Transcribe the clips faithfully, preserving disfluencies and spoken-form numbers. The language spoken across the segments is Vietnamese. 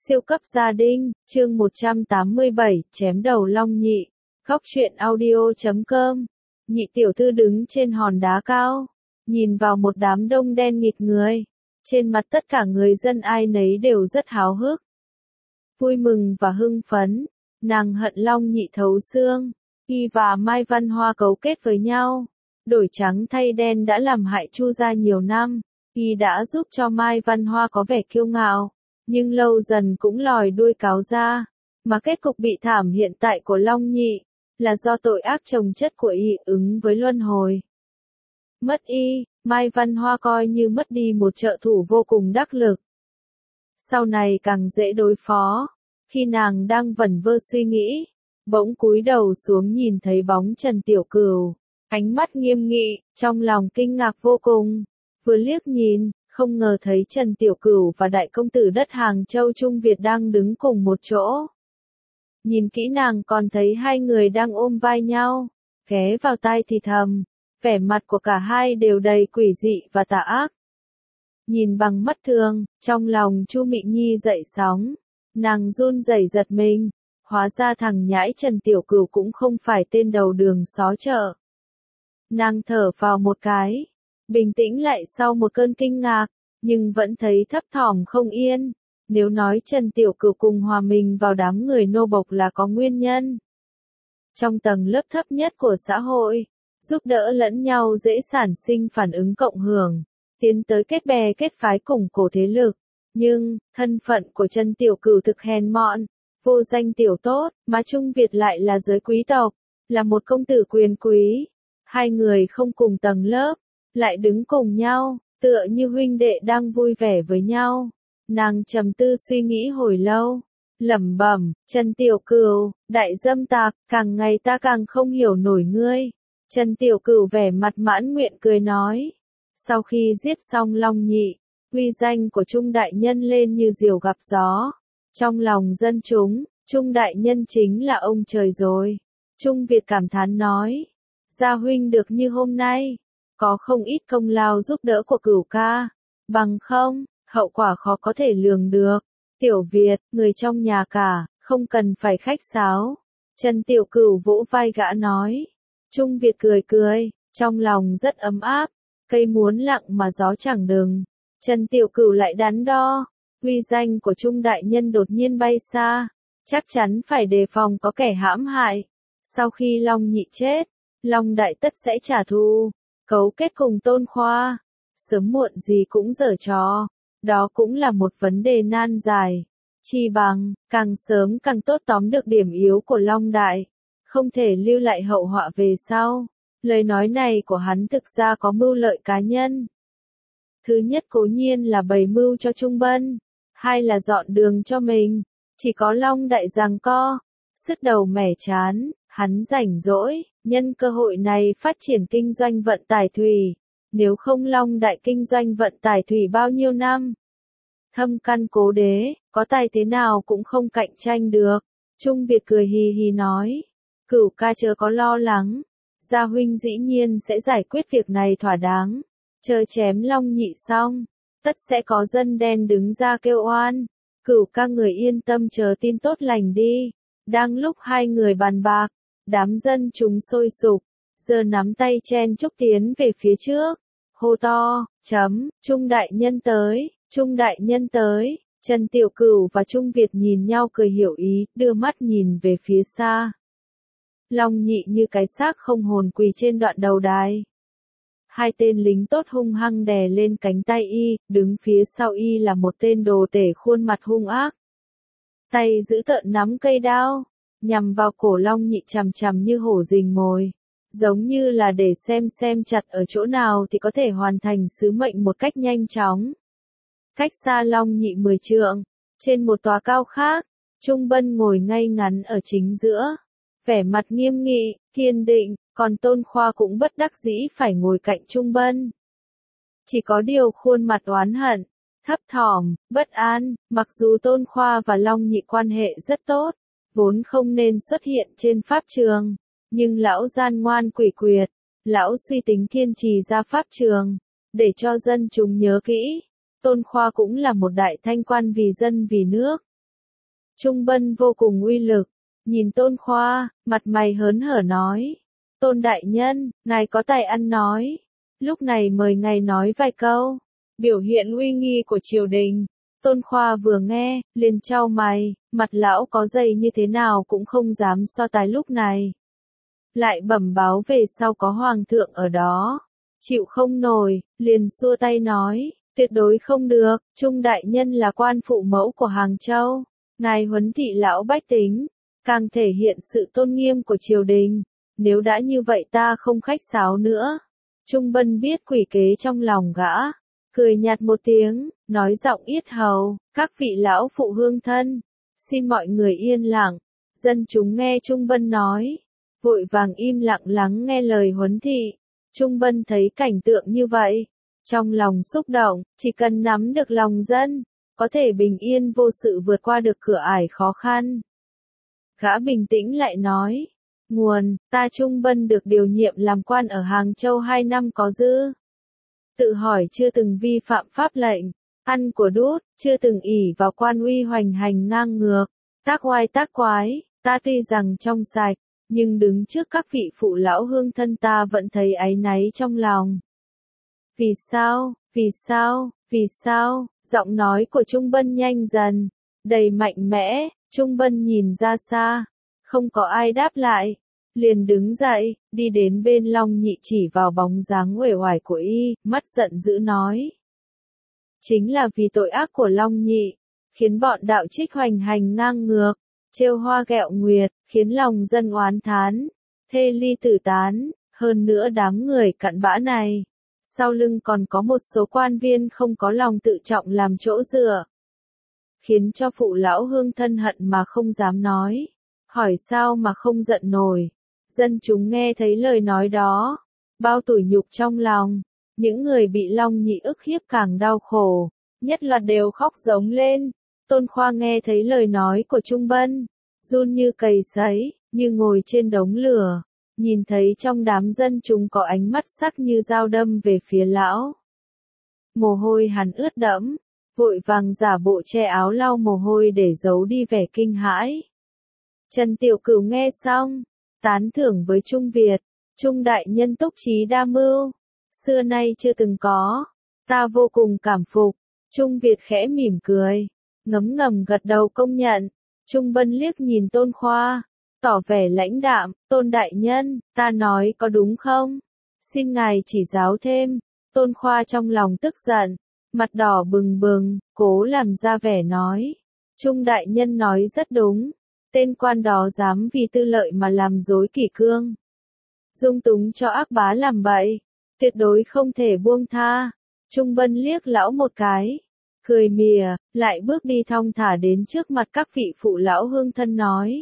Siêu cấp gia đình, chương một trăm tám mươi bảy, chém đầu Long Nhị. Góc truyện audio chấm com. Nhị tiểu thư đứng trên hòn đá cao, nhìn vào một đám đông đen nghịt người. Trên mặt tất cả người dân ai nấy đều rất háo hức, vui mừng và hưng phấn. Nàng hận Long Nhị thấu xương. Y và Mai Văn Hoa cấu kết với nhau, đổi trắng thay đen đã làm hại Chu gia nhiều năm. Y đã giúp cho Mai Văn Hoa có vẻ kiêu ngạo, nhưng lâu dần cũng lòi đuôi cáo ra, mà kết cục bị thảm hiện tại của Long Nhị là do tội ác chồng chất của Y ứng với luân hồi. Mất Y, Mai Văn Hoa coi như mất đi một trợ thủ vô cùng đắc lực. Sau này càng dễ đối phó. Khi nàng đang vẩn vơ suy nghĩ, bỗng cúi đầu xuống nhìn thấy bóng Trần Tiểu Cửu, ánh mắt nghiêm nghị, trong lòng kinh ngạc vô cùng. Vừa liếc nhìn, không ngờ thấy Trần Tiểu Cửu và đại công tử đất Hàng Châu Trung Việt đang đứng cùng một chỗ. Nhìn kỹ nàng còn thấy hai người đang ôm vai nhau, ghé vào tai thì thầm, vẻ mặt của cả hai đều đầy quỷ dị và tà ác. Nhìn bằng mắt thường, trong lòng Chu Mị Nhi dậy sóng, nàng run rẩy giật mình, hóa ra thằng nhãi Trần Tiểu Cửu cũng không phải tên đầu đường xó chợ. Nàng thở vào một cái, bình tĩnh lại sau một cơn kinh ngạc, nhưng vẫn thấy thấp thỏm không yên. Nếu nói Trần Tiểu Cửu cùng hòa mình vào đám người nô bộc là có nguyên nhân. Trong tầng lớp thấp nhất của xã hội, giúp đỡ lẫn nhau dễ sản sinh phản ứng cộng hưởng, tiến tới kết bè kết phái củng cố thế lực. Nhưng, thân phận của Trần Tiểu Cửu thực hèn mọn, vô danh tiểu tốt, mà Trung Việt lại là giới quý tộc, là một công tử quyền quý. Hai người không cùng tầng lớp, lại đứng cùng nhau, tựa như huynh đệ đang vui vẻ với nhau. Nàng trầm tư suy nghĩ hồi lâu, lẩm bẩm, Trần Tiểu Cửu, đại dâm tặc, càng ngày ta càng không hiểu nổi ngươi. Trần Tiểu Cửu vẻ mặt mãn nguyện cười nói, sau khi giết xong Long Nhị, uy danh của Trung đại nhân lên như diều gặp gió. Trong lòng dân chúng, Trung đại nhân chính là ông trời rồi. Trung Việt cảm thán nói, gia huynh được như hôm nay, có không ít công lao giúp đỡ của Cửu ca, bằng không, hậu quả khó có thể lường được. Tiểu Việt, người trong nhà cả, không cần phải khách sáo. Trần Tiểu Cửu vỗ vai gã nói. Trung Việt cười cười, trong lòng rất ấm áp, cây muốn lặng mà gió chẳng đừng. Trần Tiểu Cửu lại đắn đo, uy danh của Trung đại nhân đột nhiên bay xa, chắc chắn phải đề phòng có kẻ hãm hại. Sau khi Long Nhị chết, Long đại tất sẽ trả thù, cấu kết cùng Tôn Khoa, sớm muộn gì cũng giở trò. Đó cũng là một vấn đề nan giải. Chi bằng, càng sớm càng tốt tóm được điểm yếu của Long đại, không thể lưu lại hậu họa về sau. Lời nói này của hắn thực ra có mưu lợi cá nhân. Thứ nhất cố nhiên là bày mưu cho Trung Bân, hai là dọn đường cho mình. Chỉ có Long đại giằng co, sứt đầu mẻ chán, hắn rảnh rỗi, nhân cơ hội này phát triển kinh doanh vận tải thủy. Nếu không Long đại kinh doanh vận tải thủy bao nhiêu năm, thâm căn cố đế, có tài thế nào cũng không cạnh tranh được. Trung Việt cười hì hì nói, Cửu ca chớ có lo lắng, gia huynh dĩ nhiên sẽ giải quyết việc này thỏa đáng. Chờ chém Long Nhị xong, tất sẽ có dân đen đứng ra kêu oan. Cửu ca người yên tâm chờ tin tốt lành đi. Đang lúc hai người bàn bạc, đám dân chúng sôi sục, giờ nắm tay chen chúc tiến về phía trước, hô to, chấm, Trung đại nhân tới, Trung đại nhân tới. Trần Tiểu Cửu và Trung Việt nhìn nhau cười hiểu ý, đưa mắt nhìn về phía xa. Long Nhị như cái xác không hồn quỳ trên đoạn đầu đài. Hai tên lính tốt hung hăng đè lên cánh tay Y, đứng phía sau Y là một tên đồ tể khuôn mặt hung ác. Tay giữ tợn nắm cây đao, nhằm vào cổ Long Nhị chằm chằm như hổ rình mồi, giống như là để xem xem chặt ở chỗ nào thì có thể hoàn thành sứ mệnh một cách nhanh chóng. Cách xa Long Nhị mười trượng, trên một tòa cao khác, Trung Bân ngồi ngay ngắn ở chính giữa, vẻ mặt nghiêm nghị, kiên định, còn Tôn Khoa cũng bất đắc dĩ phải ngồi cạnh Trung Bân. Chỉ có điều khuôn mặt oán hận, thấp thỏm, bất an. Mặc dù Tôn Khoa và Long Nhị quan hệ rất tốt, vốn không nên xuất hiện trên pháp trường, nhưng lão gian ngoan quỷ quyệt, lão suy tính kiên trì ra pháp trường, để cho dân chúng nhớ kỹ. Tôn Khoa cũng là một đại thanh quan vì dân vì nước. Trung Bân vô cùng uy lực, nhìn Tôn Khoa, mặt mày hớn hở nói. Tôn đại nhân, ngài có tài ăn nói. Lúc này mời ngài nói vài câu. Biểu hiện uy nghi của triều đình. Tôn Khoa vừa nghe, liền chau mày, mặt lão có dày như thế nào cũng không dám so tài lúc này. Lại bẩm báo về sau có hoàng thượng ở đó. Chịu không nổi, liền xua tay nói, tuyệt đối không được, Trung đại nhân là quan phụ mẫu của Hàng Châu. Ngài huấn thị lão bách tính, càng thể hiện sự tôn nghiêm của triều đình. Nếu đã như vậy ta không khách sáo nữa. Trung Bân biết quỷ kế trong lòng gã, cười nhạt một tiếng, nói giọng yết hầu, các vị lão phụ hương thân, xin mọi người yên lặng. Dân chúng nghe Trung Bân nói, vội vàng im lặng lắng nghe lời huấn thị. Trung Bân thấy cảnh tượng như vậy, trong lòng xúc động, chỉ cần nắm được lòng dân, có thể bình yên vô sự vượt qua được cửa ải khó khăn. Gã bình tĩnh lại nói, nguồn, ta Trung Bân được điều nhiệm làm quan ở Hàng Châu hai năm có dư. Tự hỏi chưa từng vi phạm pháp lệnh, ăn của đút, chưa từng ỷ vào quan uy hoành hành ngang ngược, tác oai tác quái, ta tuy rằng trong sạch, nhưng đứng trước các vị phụ lão hương thân ta vẫn thấy áy náy trong lòng. Vì sao, vì sao, vì sao, giọng nói của Trung Bân nhanh dần, đầy mạnh mẽ, Trung Bân nhìn ra xa, không có ai đáp lại, liền đứng dậy, đi đến bên Long Nhị chỉ vào bóng dáng uể oải của y, mắt giận dữ nói. Chính là vì tội ác của Long Nhị, khiến bọn đạo trích hoành hành ngang ngược, trêu hoa ghẹo nguyệt, khiến lòng dân oán thán, thê ly tử tán, hơn nữa đám người cặn bã này. Sau lưng còn có một số quan viên không có lòng tự trọng làm chỗ dựa. Khiến cho phụ lão hương thân hận mà không dám nói. Hỏi sao mà không giận nổi. Dân chúng nghe thấy lời nói đó. Bao tủi nhục trong lòng. Những người bị Long Nhị ức hiếp càng đau khổ. Nhất loạt đều khóc giống lên. Tôn Khoa nghe thấy lời nói của Trung Bân. Run như cầy sấy, như ngồi trên đống lửa. Nhìn thấy trong đám dân chúng có ánh mắt sắc như dao đâm về phía lão. Mồ hôi hắn ướt đẫm, vội vàng giả bộ che áo lau mồ hôi để giấu đi vẻ kinh hãi. Trần Tiểu Cửu nghe xong, tán thưởng với Trung Việt, Trung đại nhân túc trí đa mưu, xưa nay chưa từng có, ta vô cùng cảm phục. Trung Việt khẽ mỉm cười, ngấm ngầm gật đầu công nhận. Trung Bân liếc nhìn Tôn Khoa, tỏ vẻ lãnh đạm, Tôn đại nhân, ta nói có đúng không? Xin ngài chỉ giáo thêm. Tôn Khoa trong lòng tức giận, mặt đỏ bừng bừng, cố làm ra vẻ nói. Trung đại nhân nói rất đúng, tên quan đó dám vì tư lợi mà làm dối kỷ cương. Dung túng cho ác bá làm bậy, tuyệt đối không thể buông tha. Trung Bân liếc lão một cái, cười mỉa, lại bước đi thong thả đến trước mặt các vị phụ lão hương thân nói.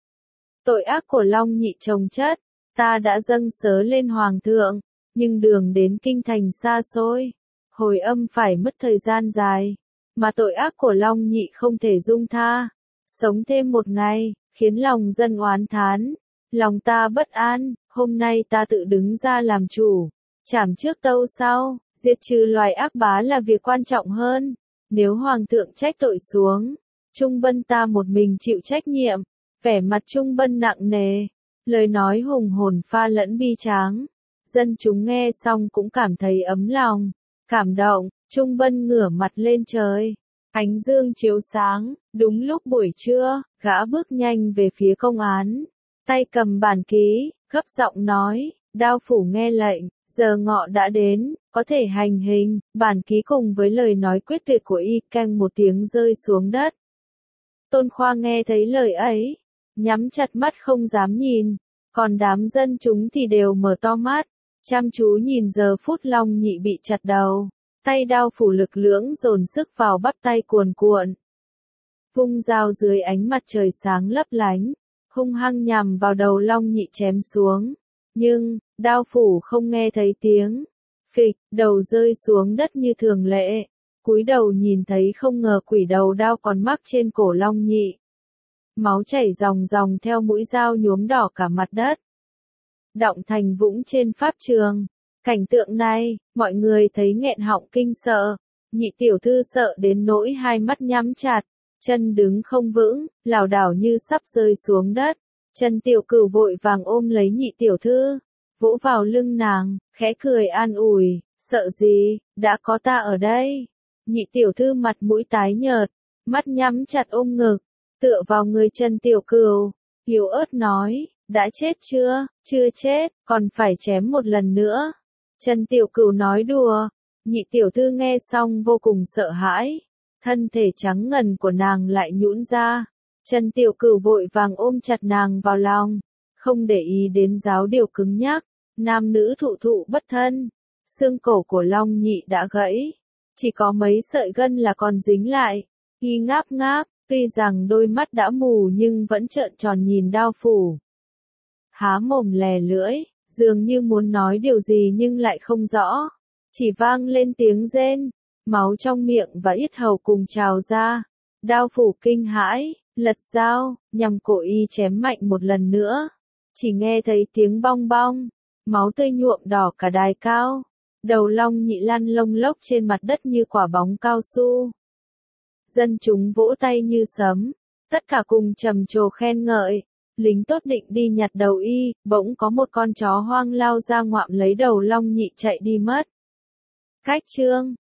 Tội ác của Long Nhị chồng chất, ta đã dâng sớ lên hoàng thượng, nhưng đường đến kinh thành xa xôi, hồi âm phải mất thời gian dài, mà tội ác của Long Nhị không thể dung tha, sống thêm một ngày, khiến lòng dân oán thán, lòng ta bất an, hôm nay ta tự đứng ra làm chủ, chảm trước tâu sau, diệt trừ loài ác bá là việc quan trọng hơn, nếu hoàng thượng trách tội xuống, Trung Bân ta một mình chịu trách nhiệm. Vẻ mặt Trung Bân nặng nề, lời nói hùng hồn pha lẫn bi tráng. Dân chúng nghe xong cũng cảm thấy ấm lòng, cảm động. Trung Bân ngửa mặt lên trời, ánh dương chiếu sáng. Đúng lúc buổi trưa, gã bước nhanh về phía công án, tay cầm bản ký, gấp giọng nói, đao phủ nghe lệnh, giờ ngọ đã đến, có thể hành hình. Bản ký cùng với lời nói quyết tuyệt của y keng một tiếng rơi xuống đất. Tôn Khoa nghe thấy lời ấy, nhắm chặt mắt không dám nhìn, còn đám dân chúng thì đều mở to mắt, chăm chú nhìn giờ phút Long Nhị bị chặt đầu, tay đao phủ lực lưỡng dồn sức vào bắp tay cuồn cuộn. Vung dao dưới ánh mặt trời sáng lấp lánh, hung hăng nhằm vào đầu Long Nhị chém xuống, nhưng, đao phủ không nghe thấy tiếng, phịch, đầu rơi xuống đất như thường lệ, cúi đầu nhìn thấy không ngờ quỷ đầu đao còn mắc trên cổ Long Nhị. Máu chảy ròng ròng theo mũi dao nhuốm đỏ cả mặt đất. Động thành vũng trên pháp trường. Cảnh tượng này, mọi người thấy nghẹn họng kinh sợ. Nhị tiểu thư sợ đến nỗi hai mắt nhắm chặt. chân đứng không vững, lảo đảo như sắp rơi xuống đất. Trần Tiểu Cửu vội vàng ôm lấy nhị tiểu thư, vỗ vào lưng nàng, khẽ cười an ủi, sợ gì, đã có ta ở đây. Nhị tiểu thư mặt mũi tái nhợt, mắt nhắm chặt ôm ngực, tựa vào người Trần Tiểu Cửu, yếu ớt nói, đã chết chưa, chưa chết, còn phải chém một lần nữa. Trần Tiểu Cửu nói đùa, nhị tiểu thư nghe xong vô cùng sợ hãi, thân thể trắng ngần của nàng lại nhũn ra. Trần Tiểu Cửu vội vàng ôm chặt nàng vào lòng, không để ý đến giáo điều cứng nhắc, nam nữ thụ thụ bất thân. Xương cổ của Long Nhị đã gãy, chỉ có mấy sợi gân là còn dính lại. Y ngáp ngáp, tuy rằng đôi mắt đã mù nhưng vẫn trợn tròn nhìn Đao Phủ. Há mồm lè lưỡi, dường như muốn nói điều gì nhưng lại không rõ. Chỉ vang lên tiếng rên, máu trong miệng và yết hầu cùng trào ra. Đao Phủ kinh hãi, lật dao, nhằm cổ y chém mạnh một lần nữa. Chỉ nghe thấy tiếng bong bong, máu tươi nhuộm đỏ cả đài cao. Đầu Long Nhị lăn lông lốc trên mặt đất như quả bóng cao su. Dân chúng vỗ tay như sấm, tất cả cùng trầm trồ khen ngợi. Lính tốt định đi nhặt đầu y, bỗng có một con chó hoang lao ra ngoạm lấy đầu Long Nhị chạy đi mất. Cách chương